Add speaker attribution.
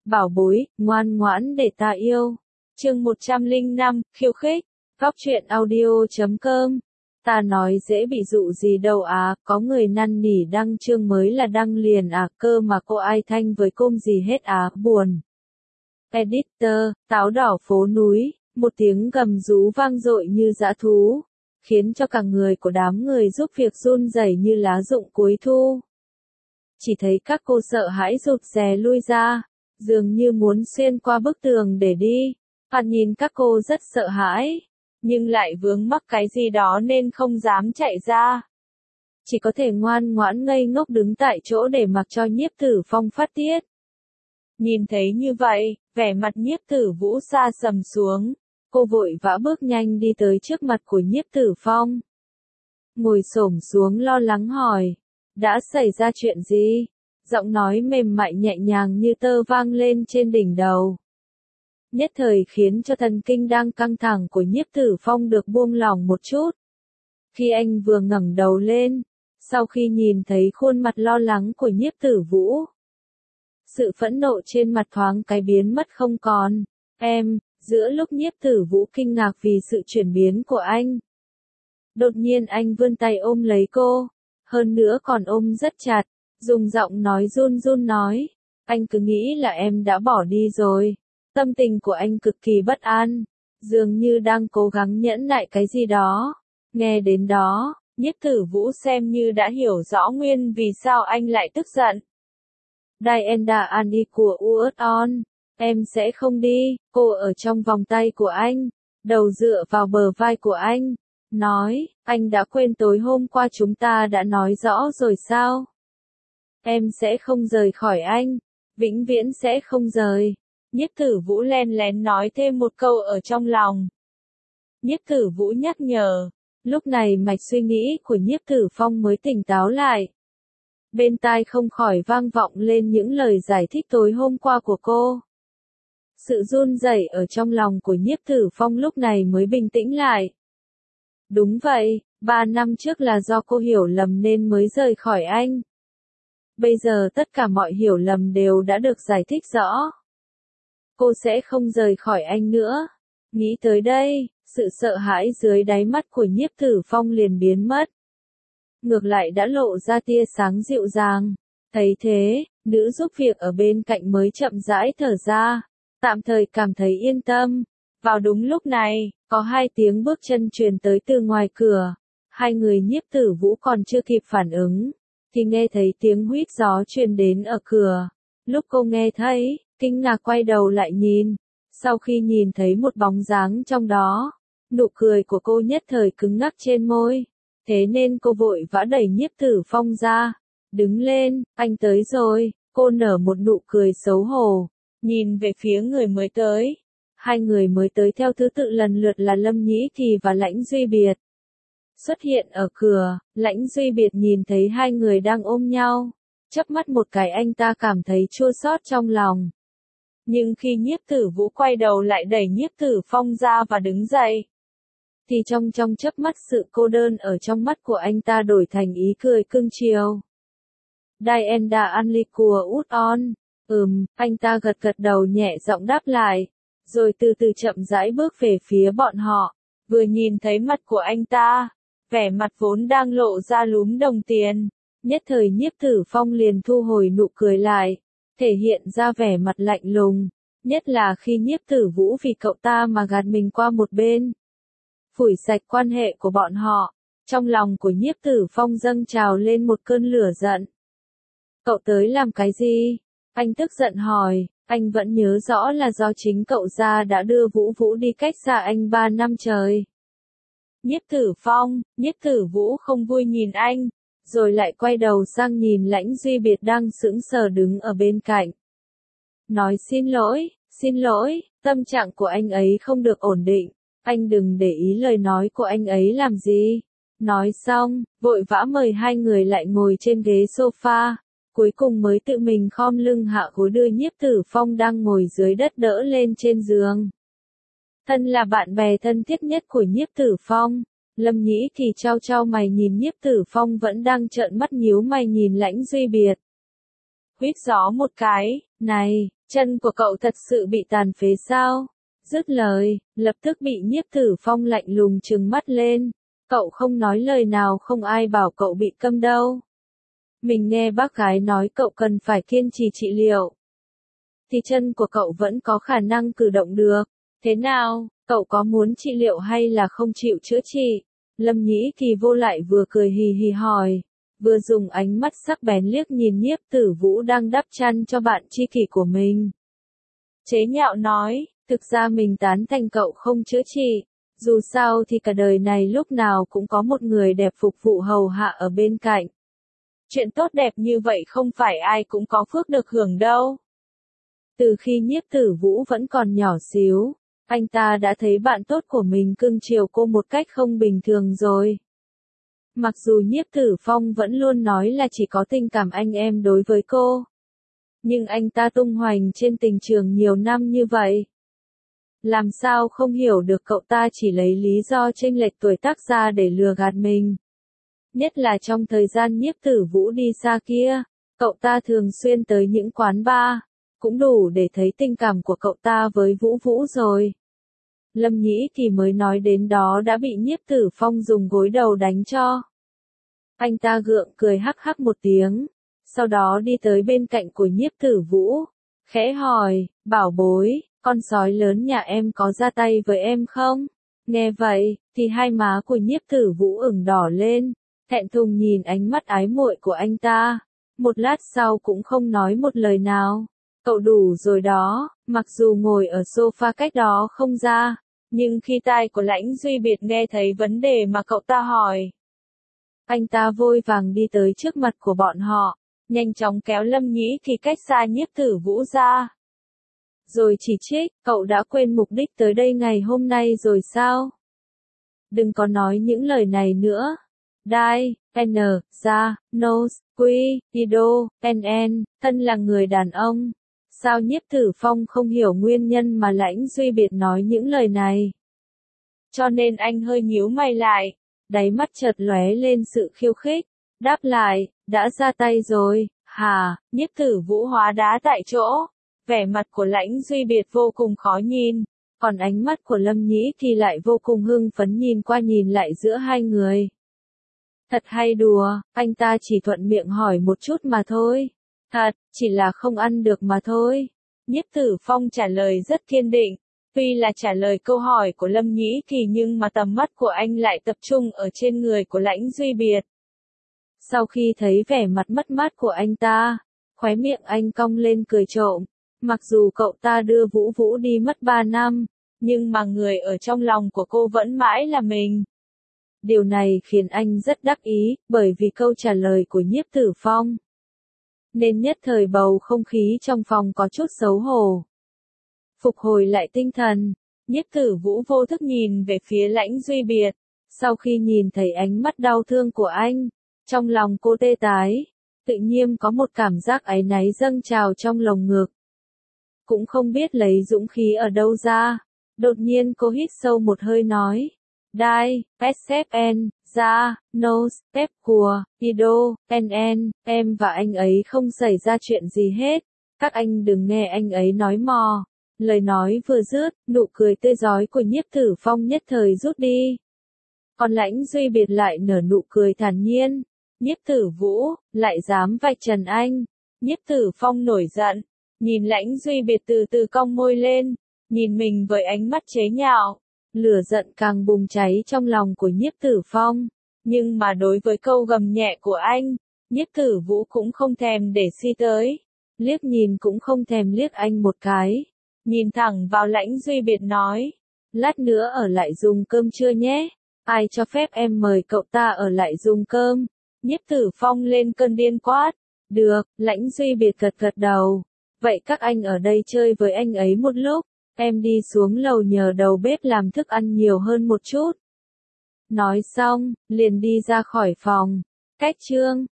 Speaker 1: bảo bối, ngoan ngoãn để ta yêu. Chương 105, khiêu khích. Góc truyện audio.com. Ta nói dễ bị dụ gì đâu à, có người năn nỉ đăng chương mới là đăng liền à, cơ mà cô ai thanh với côm gì hết à, buồn. Editor, táo đỏ phố núi, một tiếng gầm rú vang dội như dã thú, khiến cho cả người của đám người giúp việc run rẩy như lá rụng cuối thu. Chỉ thấy các cô sợ hãi rụt rè lui ra, dường như muốn xuyên qua bức tường để đi. Hắn nhìn các cô rất sợ hãi, nhưng lại vướng mắc cái gì đó nên không dám chạy ra. Chỉ có thể ngoan ngoãn ngây ngốc đứng tại chỗ để mặc cho Nhiếp Tử Phong phát tiết. Nhìn thấy như vậy, vẻ mặt Nhiếp Tử Vũ sa sầm xuống, cô vội vã bước nhanh đi tới trước mặt của Nhiếp Tử Phong. Ngồi xổm xuống lo lắng hỏi, đã xảy ra chuyện gì? Giọng nói mềm mại nhẹ nhàng như tơ vang lên trên đỉnh đầu. Nhất thời khiến cho thần kinh đang căng thẳng của Nhiếp Tử Phong được buông lỏng một chút. Khi anh vừa ngẩng đầu lên, sau khi nhìn thấy khuôn mặt lo lắng của Nhiếp Tử Vũ, sự phẫn nộ trên mặt thoáng cái biến mất không còn. Giữa lúc Nhiếp Tử Vũ kinh ngạc vì sự chuyển biến của anh, đột nhiên anh vươn tay ôm lấy cô, hơn nữa còn ôm rất chặt, dùng giọng nói run run nói, anh cứ nghĩ là em đã bỏ đi rồi. Tâm tình của anh cực kỳ bất an, dường như đang cố gắng nhẫn nại cái gì đó. Nghe đến đó, Nhiếp Tử Vũ xem như đã hiểu rõ nguyên vì sao anh lại tức giận. Diana Annie của Uton, em sẽ không đi. Cô ở trong vòng tay của anh, đầu dựa vào bờ vai của anh, nói, anh đã quên tối hôm qua chúng ta đã nói rõ rồi sao? Em sẽ không rời khỏi anh, vĩnh viễn sẽ không rời. Nhiếp Tử Vũ len lén nói thêm một câu ở trong lòng. Nhiếp Tử Vũ nhắc nhở, lúc này mạch suy nghĩ của Nhiếp Tử Phong mới tỉnh táo lại. Bên tai không khỏi vang vọng lên những lời giải thích tối hôm qua của cô. Sự run rẩy ở trong lòng của Nhiếp Tử Phong lúc này mới bình tĩnh lại. Đúng vậy, 3 năm trước là do cô hiểu lầm nên mới rời khỏi anh. Bây giờ tất cả mọi hiểu lầm đều đã được giải thích rõ. Cô sẽ không rời khỏi anh nữa. Nghĩ tới đây, sự sợ hãi dưới đáy mắt của Nhiếp Tử Phong liền biến mất. Ngược lại đã lộ ra tia sáng dịu dàng. Thấy thế, nữ giúp việc ở bên cạnh mới chậm rãi thở ra, tạm thời cảm thấy yên tâm. Vào đúng lúc này, có 2 tiếng bước chân truyền tới từ ngoài cửa. 2 người Nhiếp Tử Vũ còn chưa kịp phản ứng, thì nghe thấy tiếng huýt gió truyền đến ở cửa. Lúc cô nghe thấy, kinh ngạc quay đầu lại nhìn, sau khi nhìn thấy một bóng dáng trong đó, nụ cười của cô nhất thời cứng ngắc trên môi, thế nên cô vội vã đẩy Nhiếp Tử Phong ra, đứng lên, anh tới rồi, cô nở một nụ cười xấu hổ, nhìn về phía người mới tới. 2 người mới tới theo thứ tự lần lượt là Lâm Nhĩ Kỳ và Lãnh Duy Biệt. Xuất hiện ở cửa, Lãnh Duy Biệt nhìn thấy 2 người đang ôm nhau, chớp mắt một cái anh ta cảm thấy chua xót trong lòng. Nhưng khi Nhiếp Tử Vũ quay đầu lại đẩy Nhiếp Tử Phong ra và đứng dậy, thì trong chớp mắt sự cô đơn ở trong mắt của anh ta đổi thành ý cười cưng chiều. Diana Annie của Uton, anh ta gật gật đầu nhẹ giọng đáp lại, rồi từ từ chậm rãi bước về phía bọn họ. Vừa nhìn thấy mặt của anh ta, vẻ mặt vốn đang lộ ra lúm đồng tiền, nhất thời Nhiếp Tử Phong liền thu hồi nụ cười lại, thể hiện ra vẻ mặt lạnh lùng, nhất là khi Nhiếp Tử Vũ vì cậu ta mà gạt mình qua một bên, phủi sạch quan hệ của bọn họ. Trong lòng của Nhiếp Tử Phong dâng trào lên một cơn lửa giận. Cậu tới làm cái gì? Anh tức giận hỏi. Anh vẫn nhớ rõ là do chính cậu gia đã đưa Vũ Vũ đi cách xa anh 3 năm trời. Nhiếp Tử Vũ không vui nhìn anh, rồi lại quay đầu sang nhìn Lãnh Duy Biệt đang sững sờ đứng ở bên cạnh. Nói xin lỗi, tâm trạng của anh ấy không được ổn định, anh đừng để ý lời nói của anh ấy làm gì. Nói xong, vội vã mời 2 người lại ngồi trên ghế sofa. Cuối cùng mới tự mình khom lưng hạ gối đưa Nhiếp Tử Phong đang ngồi dưới đất đỡ lên trên giường. Thân là bạn bè thân thiết nhất của Nhiếp Tử Phong, Lâm Nhĩ thì trao mày nhìn Nhiếp Tử Phong vẫn đang trợn mắt nhíu mày nhìn Lãnh Duy Biệt. Huýt gió một cái, này, Chân của cậu thật sự bị tàn phế sao? Dứt lời, lập tức bị Nhiếp Tử Phong lạnh lùng trừng mắt lên. Cậu không nói lời nào, không ai bảo cậu bị câm đâu. Mình nghe bác gái nói cậu cần phải kiên trì trị liệu. Thì chân của cậu vẫn có khả năng cử động được. Thế nào, cậu có muốn trị liệu hay là không chịu chữa trị? Lâm Nhĩ Kỳ vô lại vừa cười hì hì hỏi, vừa dùng ánh mắt sắc bén liếc nhìn Nhiếp Tử Vũ đang đắp chăn cho bạn tri kỷ của mình. Chế nhạo nói, thực ra mình tán thành cậu không chữa trị. Dù sao thì cả đời này lúc nào cũng có một người đẹp phục vụ hầu hạ ở bên cạnh. Chuyện tốt đẹp như vậy không phải ai cũng có phước được hưởng đâu. Từ khi Nhiếp Tử Vũ vẫn còn nhỏ xíu, anh ta đã thấy bạn tốt của mình cưng chiều cô một cách không bình thường rồi. Mặc dù Nhiếp Tử Phong vẫn luôn nói là chỉ có tình cảm anh em đối với cô, nhưng anh ta tung hoành trên tình trường nhiều năm như vậy. Làm sao không hiểu được cậu ta chỉ lấy lý do chênh lệch tuổi tác ra để lừa gạt mình. Nhất là trong thời gian Nhiếp Tử Vũ đi xa kia, cậu ta thường xuyên tới những quán bar, cũng đủ để thấy tình cảm của cậu ta với Vũ Vũ rồi. Lâm Nhĩ Kỳ mới nói đến đó đã bị Nhiếp Tử Phong dùng gối đầu đánh cho. Anh ta gượng cười hắc hắc một tiếng, sau đó đi tới bên cạnh của Nhiếp Tử Vũ, khẽ hỏi, bảo bối, con sói lớn nhà em có ra tay với em không? Nghe vậy, thì hai má của Nhiếp Tử Vũ ửng đỏ lên, thẹn thùng nhìn ánh mắt ái muội của anh ta. Một lát sau cũng không nói một lời nào. Cậu đủ rồi đó, mặc dù ngồi ở sofa cách đó không ra, nhưng khi tai của Lãnh Duy Biệt nghe thấy vấn đề mà cậu ta hỏi, anh ta vội vàng đi tới trước mặt của bọn họ, nhanh chóng kéo Lâm Nhĩ Kỳ cách xa Nhiếp Tử Vũ ra. Rồi chỉ trích, cậu đã quên mục đích tới đây ngày hôm nay rồi sao? Đừng có nói những lời này nữa. Dai, N, Ra, Nos, Quy, Ido, NN, thân là người đàn ông. Sao Nhiếp Tử Phong không hiểu nguyên nhân mà Lãnh Duy Biệt nói những lời này? Cho nên anh hơi nhíu mày lại, đáy mắt chợt lóe lên sự khiêu khích, đáp lại, đã ra tay rồi, hả? Nhiếp Tử Vũ hóa đá tại chỗ, vẻ mặt của Lãnh Duy Biệt vô cùng khó nhìn, còn ánh mắt của Lâm Nhĩ Kỳ lại vô cùng hưng phấn nhìn qua nhìn lại giữa hai người. Thật hay đùa, anh ta chỉ thuận miệng hỏi một chút mà thôi. Thật, chỉ là không ăn được mà thôi. Nhiếp Tử Phong trả lời rất kiên định. Tuy là trả lời câu hỏi của Lâm Nhĩ Kỳ nhưng mà tầm mắt của anh lại tập trung ở trên người của Lãnh Duy Biệt. Sau khi thấy vẻ mặt mất mát của anh ta, khóe miệng anh cong lên cười trộm. Mặc dù cậu ta đưa Vũ Vũ đi mất 3 năm, nhưng mà người ở trong lòng của cô vẫn mãi là mình. Điều này khiến anh rất đắc ý, bởi vì câu trả lời của Nhiếp Tử Phong. Nên nhất thời bầu không khí trong phòng có chút xấu hổ. Phục hồi lại tinh thần, Nhiếp Tử Vũ vô thức nhìn về phía Lãnh Duy Biệt. Sau khi nhìn thấy ánh mắt đau thương của anh, trong lòng cô tê tái, tự nhiên có một cảm giác áy náy dâng trào trong lồng ngực. Cũng không biết lấy dũng khí ở đâu ra, đột nhiên cô hít sâu một hơi nói. Dai, SFN, Ra, Nos, Pep Cùa, Ido, NN, em và anh ấy không xảy ra chuyện gì hết. Các anh đừng nghe anh ấy nói mò. Lời nói vừa dứt, nụ cười tươi rói của Nhiếp Tử Phong nhất thời rút đi. Còn Lãnh Duy Biệt lại nở nụ cười thản nhiên. Nhiếp Tử Vũ, lại dám vạch trần anh. Nhiếp Tử Phong nổi giận, nhìn Lãnh Duy Biệt từ từ cong môi lên, nhìn mình với ánh mắt chế nhạo. Lửa giận càng bùng cháy trong lòng của Nhiếp Tử Phong, nhưng mà đối với câu gầm nhẹ của anh, Nhiếp Tử Vũ cũng không thèm để suy tới, liếc nhìn cũng không thèm liếc anh một cái, nhìn thẳng vào Lãnh Duy Biệt nói, lát nữa ở lại dùng cơm trưa nhé, ai cho phép em mời cậu ta ở lại dùng cơm? Nhiếp Tử Phong lên cơn điên quát, được, Lãnh Duy Biệt gật gật đầu, vậy các anh ở đây chơi với anh ấy một lúc. Em đi xuống lầu nhờ đầu bếp làm thức ăn nhiều hơn một chút. Nói xong, liền đi ra khỏi phòng. Cách chương